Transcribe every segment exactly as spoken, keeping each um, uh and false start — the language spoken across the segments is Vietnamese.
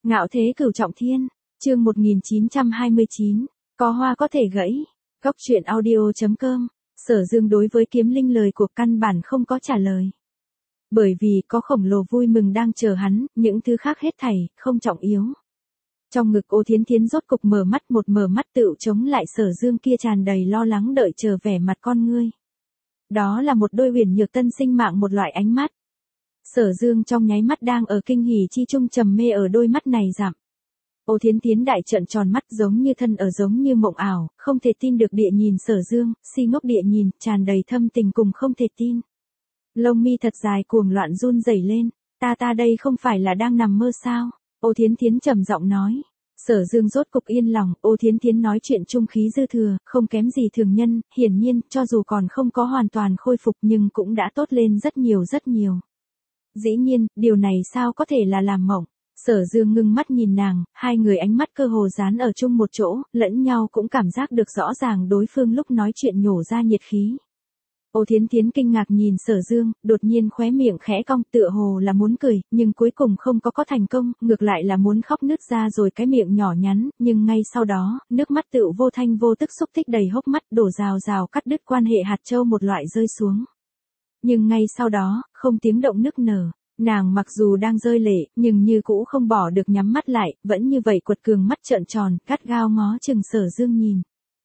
Ngạo thế cửu trọng thiên, chương một nghìn chín trăm hai mươi chín, có hoa có thể gãy. Góc truyện audio chấm com, Sở Dương đối với kiếm linh lời của căn bản không có trả lời. Bởi vì có khổng lồ vui mừng đang chờ hắn, những thứ khác hết thảy, không trọng yếu. Trong ngực Ô Thiến Thiến rốt cục mở mắt, một mở mắt tựu chống lại Sở Dương kia tràn đầy lo lắng đợi chờ vẻ mặt con ngươi. Đó là một đôi huyền nhược tân sinh mạng một loại ánh mắt. Sở Dương trong nháy mắt đang ở kinh hỉ chi trung trầm mê ở đôi mắt này giảm. Ô Thiến Thiến đại trợn tròn mắt giống như thân ở giống như mộng ảo, không thể tin được địa nhìn Sở Dương, si ngốc địa nhìn, tràn đầy thâm tình cùng không thể tin. Lông mi thật dài cuồng loạn run rẩy lên, ta ta đây không phải là đang nằm mơ sao? Ô Thiến Thiến trầm giọng nói. Sở Dương rốt cục yên lòng, Ô Thiến Thiến nói chuyện trung khí dư thừa, không kém gì thường nhân, hiển nhiên, cho dù còn không có hoàn toàn khôi phục nhưng cũng đã tốt lên rất nhiều rất nhiều. Dĩ nhiên, điều này sao có thể là làm mộng. Sở Dương ngưng mắt nhìn nàng, hai người ánh mắt cơ hồ dán ở chung một chỗ, lẫn nhau cũng cảm giác được rõ ràng đối phương lúc nói chuyện nhổ ra nhiệt khí. Ô Thiến Thiến kinh ngạc nhìn Sở Dương, đột nhiên khóe miệng khẽ cong tựa hồ là muốn cười, nhưng cuối cùng không có có thành công, ngược lại là muốn khóc nứt ra rồi cái miệng nhỏ nhắn, nhưng ngay sau đó, nước mắt tựu vô thanh vô tức xúc tích đầy hốc mắt đổ rào rào cắt đứt quan hệ hạt châu một loại rơi xuống. Nhưng ngay sau đó, không tiếng động nức nở, nàng mặc dù đang rơi lệ, nhưng như cũ không bỏ được nhắm mắt lại, vẫn như vậy quật cường mắt trợn tròn, cắt gao ngó chừng Sở Dương nhìn.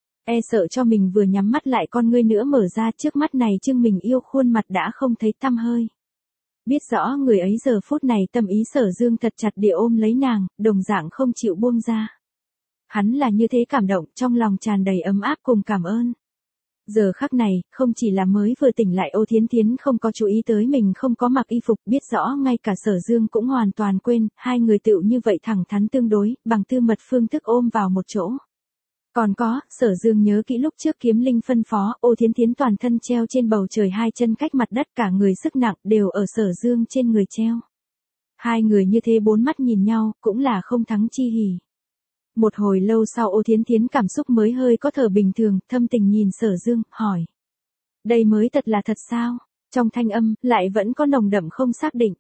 E sợ cho mình vừa nhắm mắt lại con ngươi nữa mở ra trước mắt này chưng mình yêu khuôn mặt đã không thấy tăm hơi. Biết rõ người ấy giờ phút này tâm ý Sở Dương thật chặt địa ôm lấy nàng, đồng dạng không chịu buông ra. Hắn là như thế cảm động, trong lòng tràn đầy ấm áp cùng cảm ơn. Giờ khắc này, không chỉ là mới vừa tỉnh lại Ô Thiến Thiến không có chú ý tới mình không có mặc y phục, biết rõ ngay cả Sở Dương cũng hoàn toàn quên, hai người tựu như vậy thẳng thắn tương đối, bằng tư mật phương thức ôm vào một chỗ. Còn có, Sở Dương nhớ kỹ lúc trước kiếm linh phân phó, Ô Thiến Thiến toàn thân treo trên bầu trời hai chân cách mặt đất cả người sức nặng đều ở Sở Dương trên người treo. Hai người như thế bốn mắt nhìn nhau, cũng là không thắng chi hỉ. Một hồi lâu sau Ô Thiến Thiến cảm xúc mới hơi có thở bình thường, thâm tình nhìn Sở Dương, hỏi. Đây mới thật là thật sao? Trong thanh âm, lại vẫn có nồng đậm không xác định.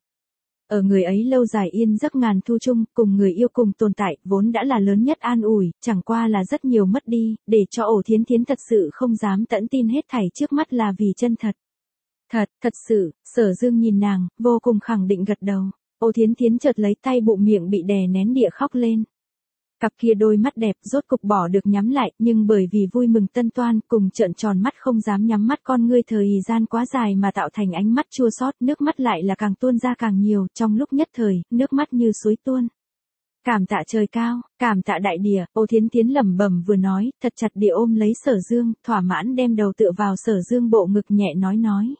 Ở người ấy lâu dài yên giấc ngàn thu chung, cùng người yêu cùng tồn tại, vốn đã là lớn nhất an ủi, chẳng qua là rất nhiều mất đi, để cho Ô Thiến Thiến thật sự không dám tẫn tin hết thảy trước mắt là vì chân thật. Thật, thật sự, Sở Dương nhìn nàng, vô cùng khẳng định gật đầu. Ô Thiến Thiến chợt lấy tay bụng miệng bị đè nén địa khóc lên. Cặp kia đôi mắt đẹp rốt cục bỏ được nhắm lại, nhưng bởi vì vui mừng tân toan cùng trợn tròn mắt không dám nhắm mắt con ngươi thời gian quá dài mà tạo thành ánh mắt chua xót, nước mắt lại là càng tuôn ra càng nhiều, trong lúc nhất thời, nước mắt như suối tuôn. Cảm tạ trời cao, cảm tạ đại địa, Ô Thiến Thiến lẩm bẩm vừa nói, thật chặt địa ôm lấy Sở Dương, thỏa mãn đem đầu tựa vào Sở Dương bộ ngực nhẹ nói nói.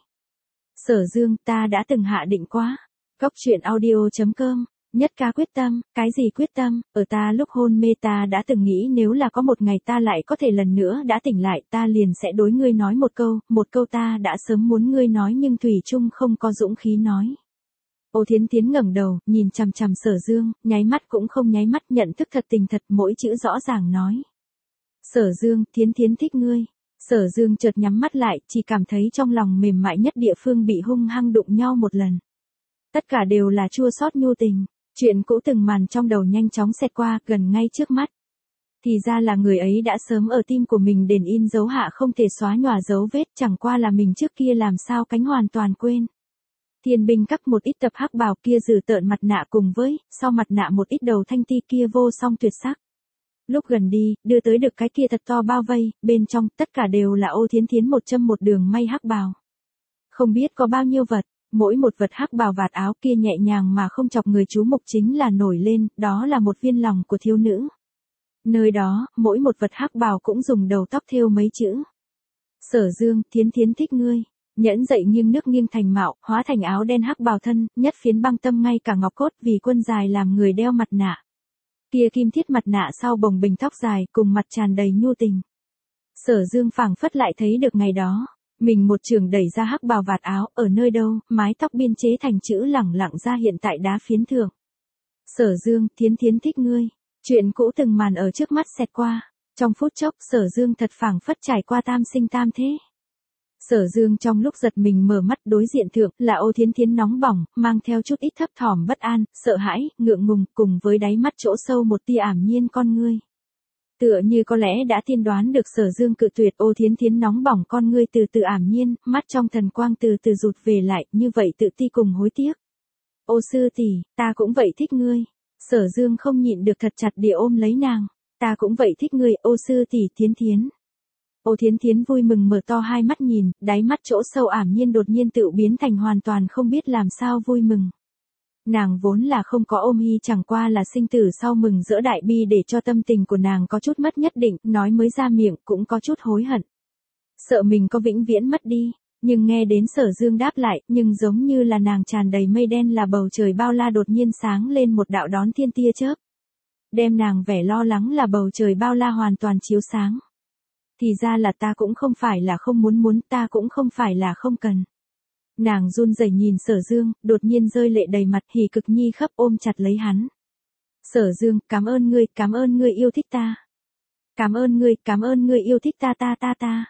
Sở Dương, ta đã từng hạ định quá. Góc truyện audio chấm com. Nhất ca quyết tâm, cái gì quyết tâm, ở ta lúc hôn mê ta đã từng nghĩ nếu là có một ngày ta lại có thể lần nữa đã tỉnh lại ta liền sẽ đối ngươi nói một câu, một câu ta đã sớm muốn ngươi nói nhưng thủy chung không có dũng khí nói. Ô Thiến Thiến ngẩng đầu, nhìn chằm chằm Sở Dương, nháy mắt cũng không nháy mắt nhận thức thật tình thật mỗi chữ rõ ràng nói. Sở Dương, Thiến Thiến thích ngươi. Sở Dương chợt nhắm mắt lại, chỉ cảm thấy trong lòng mềm mại nhất địa phương bị hung hăng đụng nhau một lần. Tất cả đều là chua xót nhu tình. Chuyện cũ từng màn trong đầu nhanh chóng xẹt qua, gần ngay trước mắt. Thì ra là người ấy đã sớm ở tim của mình đền in dấu hạ không thể xóa nhòa dấu vết, chẳng qua là mình trước kia làm sao cánh hoàn toàn quên. Thiên binh cắp một ít tập hắc bào kia dừ tợn mặt nạ cùng với, sau mặt nạ một ít đầu thanh ti kia vô song tuyệt sắc. Lúc gần đi, đưa tới được cái kia thật to bao vây, bên trong tất cả đều là Ô Thiến Thiến một châm một đường may hắc bào. Không biết có bao nhiêu vật. Mỗi một vật hắc bào vạt áo kia nhẹ nhàng mà không chọc người chú mục chính là nổi lên, đó là một viên lòng của thiếu nữ. Nơi đó, mỗi một vật hắc bào cũng dùng đầu tóc thêu mấy chữ. Sở Dương, Thiến Thiến thích ngươi. Nhẫn dậy nghiêng nước nghiêng thành mạo, hóa thành áo đen hắc bào thân, nhất phiến băng tâm ngay cả ngọc cốt vì quân dài làm người đeo mặt nạ. Kia kim thiết mặt nạ sau bồng bình tóc dài cùng mặt tràn đầy nhu tình. Sở Dương phảng phất lại thấy được ngày đó. Mình một trường đẩy ra hắc bào vạt áo, ở nơi đâu, mái tóc biên chế thành chữ lẳng lặng ra hiện tại đá phiến thượng. Sở Dương, Thiến Thiến thích ngươi. Chuyện cũ từng màn ở trước mắt xẹt qua. Trong phút chốc, Sở Dương thật phảng phất trải qua tam sinh tam thế. Sở Dương trong lúc giật mình mở mắt đối diện thượng là Ô Thiến Thiến nóng bỏng, mang theo chút ít thấp thỏm bất an, sợ hãi, ngượng ngùng, cùng với đáy mắt chỗ sâu một tia ảm nhiên con ngươi. Tựa như có lẽ đã tiên đoán được Sở Dương cự tuyệt, Ô Thiến Thiến nóng bỏng con ngươi từ từ ảm nhiên, mắt trong thần quang từ từ rụt về lại, như vậy tự ti cùng hối tiếc. Ô sư tỷ, ta cũng vậy thích ngươi. Sở Dương không nhịn được thật chặt địa ôm lấy nàng. Ta cũng vậy thích ngươi, ô sư tỷ Thiến Thiến. Ô Thiến Thiến vui mừng mở to hai mắt nhìn, đáy mắt chỗ sâu ảm nhiên đột nhiên tự biến thành hoàn toàn không biết làm sao vui mừng. Nàng vốn là không có ôm hy, chẳng qua là sinh tử sau mừng rỡ đại bi để cho tâm tình của nàng có chút mất nhất định, nói mới ra miệng cũng có chút hối hận. Sợ mình có vĩnh viễn mất đi, nhưng nghe đến Sở Dương đáp lại, nhưng giống như là nàng tràn đầy mây đen là bầu trời bao la đột nhiên sáng lên một đạo đón thiên tia chớp. Đem nàng vẻ lo lắng là bầu trời bao la hoàn toàn chiếu sáng. Thì ra là ta cũng không phải là không muốn muốn, ta cũng không phải là không cần. Nàng run rẩy nhìn Sở Dương, đột nhiên rơi lệ đầy mặt, hỉ cực nhi khắp ôm chặt lấy hắn. Sở Dương, cảm ơn ngươi, cảm ơn ngươi yêu thích ta. Cảm ơn ngươi, cảm ơn ngươi yêu thích ta ta ta ta.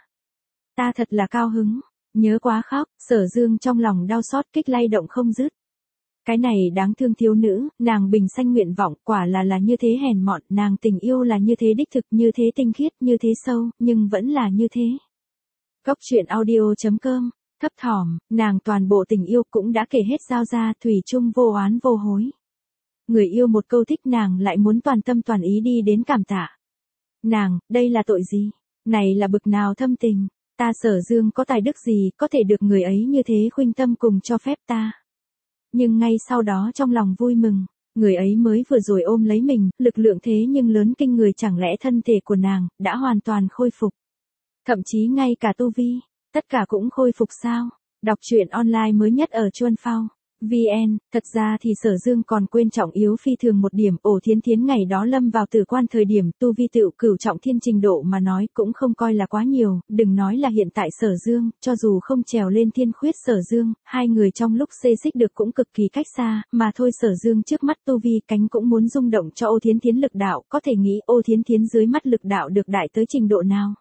Ta thật là cao hứng, nhớ quá khóc, Sở Dương trong lòng đau xót kích lay động không dứt. Cái này đáng thương thiếu nữ, nàng bình sanh nguyện vọng, quả là là như thế hèn mọn, nàng tình yêu là như thế đích thực, như thế tinh khiết, như thế sâu, nhưng vẫn là như thế. Góc truyện audio chấm com, thấp thỏm, nàng toàn bộ tình yêu cũng đã kể hết giao ra, thủy chung vô oán vô hối. Người yêu một câu thích nàng lại muốn toàn tâm toàn ý đi đến cảm tạ. Nàng, đây là tội gì? Này là bực nào thâm tình? Ta Sở Dương có tài đức gì, có thể được người ấy như thế khuynh tâm cùng cho phép ta? Nhưng ngay sau đó trong lòng vui mừng, người ấy mới vừa rồi ôm lấy mình, lực lượng thế nhưng lớn kinh người, chẳng lẽ thân thể của nàng đã hoàn toàn khôi phục. Thậm chí ngay cả tu vi, tất cả cũng khôi phục sao? Đọc truyện online mới nhất ở Chuan Phao vê en, thật ra thì Sở Dương còn quên trọng yếu phi thường một điểm, Ô Thiến Thiến ngày đó lâm vào tử quan thời điểm tu vi tựu cửu trọng thiên trình độ mà nói cũng không coi là quá nhiều, đừng nói là hiện tại Sở Dương, cho dù không trèo lên thiên khuyết Sở Dương, hai người trong lúc xê xích được cũng cực kỳ cách xa, mà thôi Sở Dương trước mắt tu vi cánh cũng muốn rung động cho Ô Thiến Thiến lực đạo, có thể nghĩ Ô Thiến Thiến dưới mắt lực đạo được đại tới trình độ nào.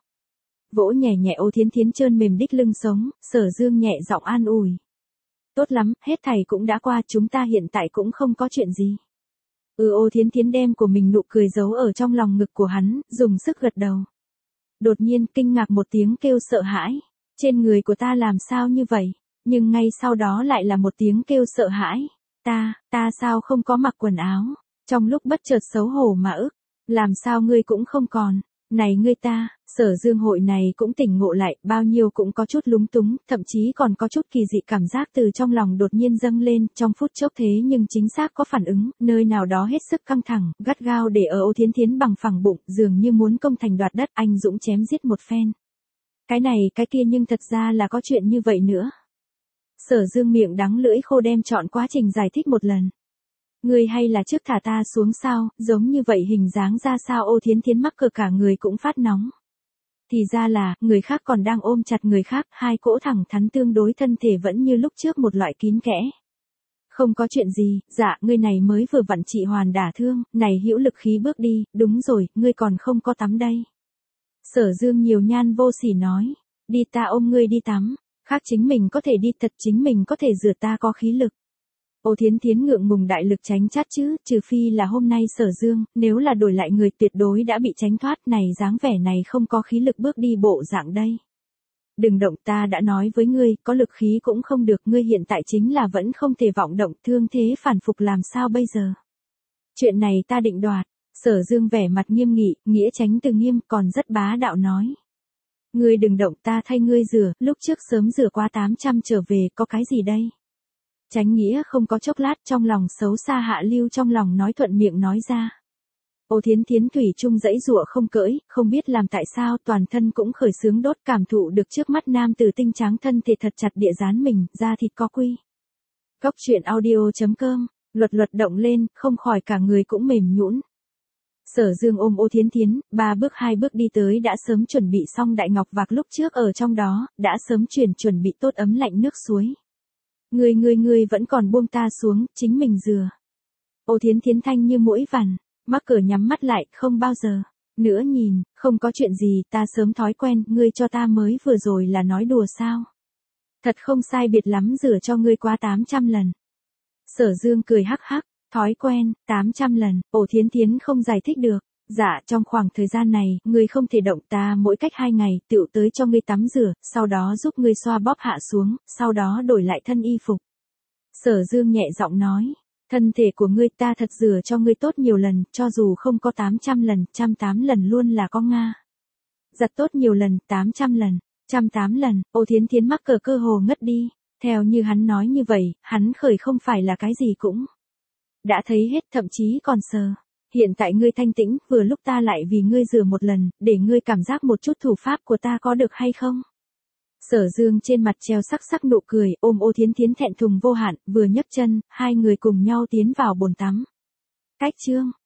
Vỗ nhẹ nhẹ Ô Thiến Thiến trơn mềm đích lưng sống, Sở Dương nhẹ giọng an ủi. Tốt lắm, hết thảy cũng đã qua, chúng ta hiện tại cũng không có chuyện gì. Ừ, Ô Thiến Thiến đem của mình nụ cười giấu ở trong lòng ngực của hắn, dùng sức gật đầu. Đột nhiên kinh ngạc một tiếng kêu sợ hãi. Trên người của ta làm sao như vậy? Nhưng ngay sau đó lại là một tiếng kêu sợ hãi. Ta, ta sao không có mặc quần áo? Trong lúc bất chợt xấu hổ mà ức. Làm sao ngươi cũng không còn? Này ngươi ta, Sở Dương hội này cũng tỉnh ngộ lại, bao nhiêu cũng có chút lúng túng, thậm chí còn có chút kỳ dị cảm giác từ trong lòng đột nhiên dâng lên, trong phút chốc thế nhưng chính xác có phản ứng, nơi nào đó hết sức căng thẳng, gắt gao để ở Ô Thiến Thiến bằng phẳng bụng, dường như muốn công thành đoạt đất, anh dũng chém giết một phen. Cái này cái kia nhưng thật ra là có chuyện như vậy nữa. Sở Dương miệng đắng lưỡi khô đem chọn quá trình giải thích một lần. Ngươi hay là trước thả ta xuống sao, giống như vậy hình dáng ra sao? Ô Thiến Thiến mắc cờ cả người cũng phát nóng. Thì ra là, người khác còn đang ôm chặt người khác, hai cỗ thẳng thắn tương đối thân thể vẫn như lúc trước một loại kín kẽ. Không có chuyện gì, dạ, ngươi này mới vừa vặn trị hoàn đả thương, này hữu lực khí bước đi, đúng rồi, ngươi còn không có tắm đây. Sở Dương nhiều nhan vô sỉ nói, đi ta ôm ngươi đi tắm, khác chính mình có thể đi, thật chính mình có thể rửa, ta có khí lực. Ô Thiến Thiến ngượng ngùng đại lực tránh chát chứ, trừ phi là hôm nay Sở Dương, nếu là đổi lại người tuyệt đối đã bị tránh thoát, này dáng vẻ này không có khí lực bước đi bộ dạng đây. Đừng động, ta đã nói với ngươi, có lực khí cũng không được, ngươi hiện tại chính là vẫn không thể vọng động, thương thế phản phục làm sao bây giờ. Chuyện này ta định đoạt. Sở Dương vẻ mặt nghiêm nghị, nghĩa tránh từ nghiêm, còn rất bá đạo nói. Ngươi đừng động, ta thay ngươi rửa, lúc trước sớm rửa qua tám trăm trở về, có cái gì đây? Tránh nghĩa không có chốc lát, trong lòng xấu xa hạ lưu trong lòng nói thuận miệng nói ra. Ô Thiến Thiến thủy chung dãy dụa không cưỡi, không biết làm tại sao toàn thân cũng khởi sướng đốt, cảm thụ được trước mắt nam tử tinh trắng thân thể thật chặt địa dán mình, da thịt có quy. Góc truyện audio chấm com, luật luật động lên, không khỏi cả người cũng mềm nhũn. Sở Dương ôm Ô Thiến Thiến, ba bước hai bước đi tới đã sớm chuẩn bị xong đại ngọc vạc lúc trước ở trong đó, đã sớm chuyển chuẩn bị tốt ấm lạnh nước suối. Ngươi ngươi ngươi vẫn còn buông ta xuống, chính mình dừa. Ô Thiến Thiến thanh như mũi vằn, mắc cỡ nhắm mắt lại, không bao giờ. Nữa nhìn, không có chuyện gì, ta sớm thói quen, ngươi cho ta mới vừa rồi là nói đùa sao? Thật không sai biệt lắm rửa cho ngươi quá tám trăm lần. Sở Dương cười hắc hắc, thói quen, tám trăm lần, Ổ Thiến Thiến không giải thích được. Dạ, trong khoảng thời gian này, ngươi không thể động, ta mỗi cách hai ngày, tựu tới cho ngươi tắm rửa, sau đó giúp ngươi xoa bóp hạ xuống, sau đó đổi lại thân y phục. Sở Dương nhẹ giọng nói, thân thể của ngươi ta thật rửa cho ngươi tốt nhiều lần, cho dù không có tám trăm lần, trăm tám lần luôn là có Nga. Giặt tốt nhiều lần, tám trăm lần, trăm tám lần, Ô Thiến Thiến mắc cờ cơ hồ ngất đi. Theo như hắn nói như vậy, hắn khởi không phải là cái gì cũng đã thấy hết, thậm chí còn sờ. Hiện tại ngươi thanh tĩnh, vừa lúc ta lại vì ngươi rửa một lần, để ngươi cảm giác một chút thủ pháp của ta có được hay không? Sở Dương trên mặt treo sắc sắc nụ cười, ôm Ô Thiến Thiến thẹn thùng vô hạn, vừa nhấc chân, hai người cùng nhau tiến vào bồn tắm. Cách chương